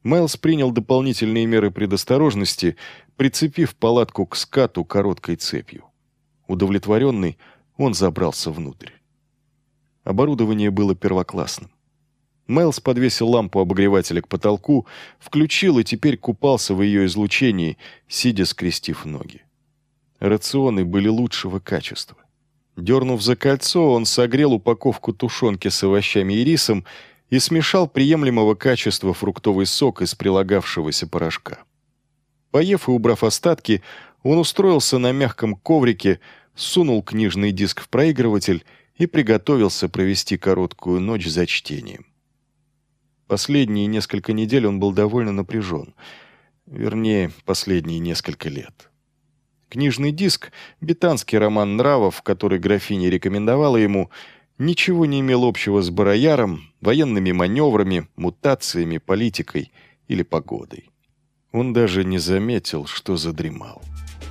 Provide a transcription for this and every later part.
Майлз принял дополнительные меры предосторожности, прицепив палатку к скату короткой цепью. Удовлетворенный, он забрался внутрь. Оборудование было первоклассным. Майлз подвесил лампу обогревателя к потолку, включил и теперь купался в ее излучении, сидя скрестив ноги. Рационы были лучшего качества. Дернув за кольцо, он согрел упаковку тушенки с овощами и рисом и смешал приемлемого качества фруктовый сок из прилагавшегося порошка. Поев и убрав остатки, он устроился на мягком коврике, сунул книжный диск в проигрыватель и приготовился провести короткую ночь за чтением. Последние несколько недель он был довольно напряжен. Вернее, последние несколько лет. Книжный диск, бетанский роман нравов, который графиня рекомендовала ему, ничего не имел общего с барояром, военными маневрами, мутациями, политикой или погодой. Он даже не заметил, что задремал.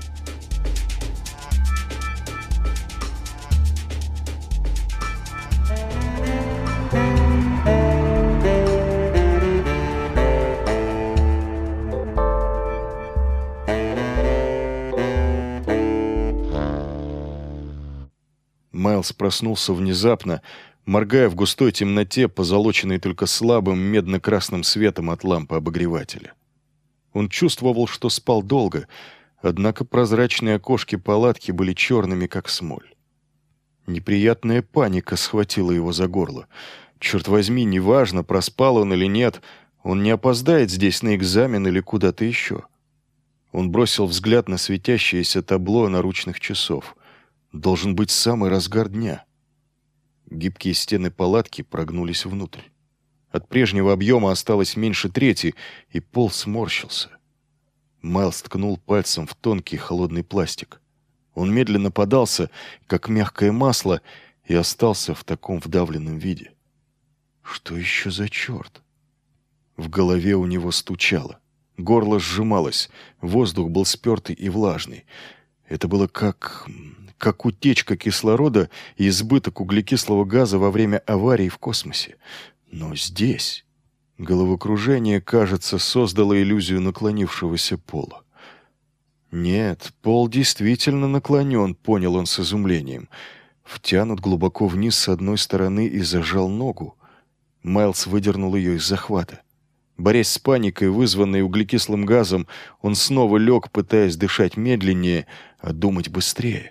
Майлз проснулся внезапно, моргая в густой темноте, позолоченной только слабым медно-красным светом от лампы обогревателя. Он чувствовал, что спал долго, однако прозрачные окошки палатки были черными, как смоль. Неприятная паника схватила его за горло. Черт возьми, неважно, проспал он или нет, он не опоздает здесь на экзамен или куда-то еще. Он бросил взгляд на светящееся табло наручных часов. Должен быть самый разгар дня. Гибкие стены палатки прогнулись внутрь. От прежнего объема осталось меньше трети, и пол сморщился. Майлз ткнул пальцем в тонкий холодный пластик. Он медленно подался, как мягкое масло, и остался в таком вдавленном виде. Что еще за черт? В голове у него стучало. Горло сжималось, воздух был спертый и влажный. Это было как утечка кислорода и избыток углекислого газа во время аварии в космосе. Но здесь головокружение, кажется, создало иллюзию наклонившегося пола. Нет, пол действительно наклонен, понял он с изумлением. Втянут глубоко вниз с одной стороны и зажал ногу. Майлз выдернул ее из захвата. Борясь с паникой, вызванной углекислым газом, он снова лег, пытаясь дышать медленнее, а думать быстрее.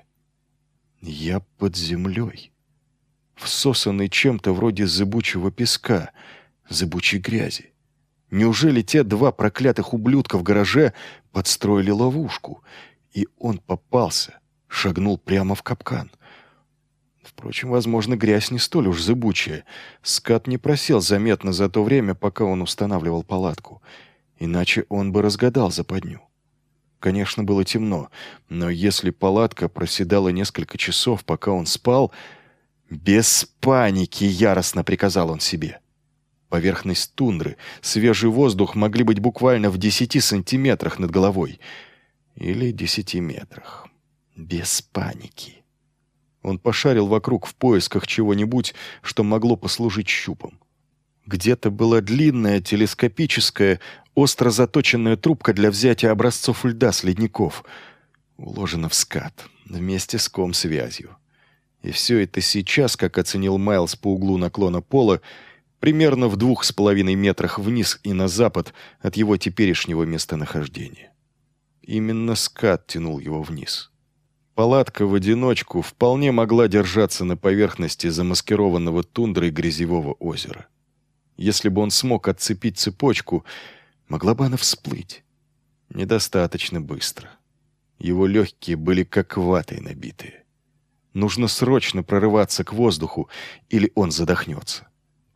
Я под землей, всосанный чем-то вроде зыбучего песка, зыбучей грязи. Неужели те два проклятых ублюдка в гараже подстроили ловушку? И он попался, шагнул прямо в капкан. Впрочем, возможно, грязь не столь уж зыбучая. Скат не просел заметно за то время, пока он устанавливал палатку. Иначе он бы разгадал западню. Конечно, было темно, но если палатка проседала несколько часов, пока он спал... «Без паники!» — яростно приказал он себе. Поверхность тундры, свежий воздух могли быть буквально в 10 сантиметрах над головой. Или 10 метрах. Без паники. Он пошарил вокруг в поисках чего-нибудь, что могло послужить щупом. Где-то была длинная, телескопическая, остро заточенная трубка для взятия образцов льда с ледников. Уложена в скат, вместе с ком-связью. И все это сейчас, как оценил Майлз по углу наклона пола, примерно в 2,5 метрах вниз и на запад от его теперешнего местонахождения. Именно скат тянул его вниз. Палатка в одиночку вполне могла держаться на поверхности замаскированного тундрой грязевого озера. Если бы он смог отцепить цепочку, могла бы она всплыть. Недостаточно быстро. Его легкие были как ватой набитые. Нужно срочно прорываться к воздуху, или он задохнется.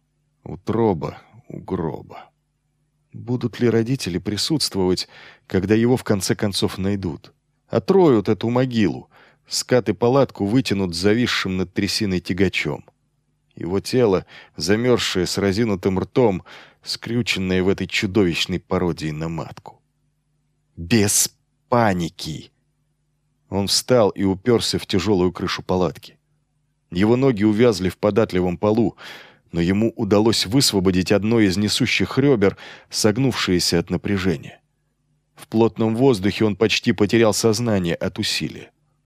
Утроба у гроба. Будут ли родители присутствовать, когда его в конце концов найдут? Отроют эту могилу, скат и палатку вытянут зависшим над трясиной тягачом. Его тело, замерзшее с разинутым ртом, скрюченное в этой чудовищной пародии на матку. Без паники! Он встал и уперся в тяжелую крышу палатки. Его ноги увязли в податливом полу. но ему удалось высвободить одно из несущих ребер, согнувшееся от напряжения. В плотном воздухе он почти потерял сознание от усилия.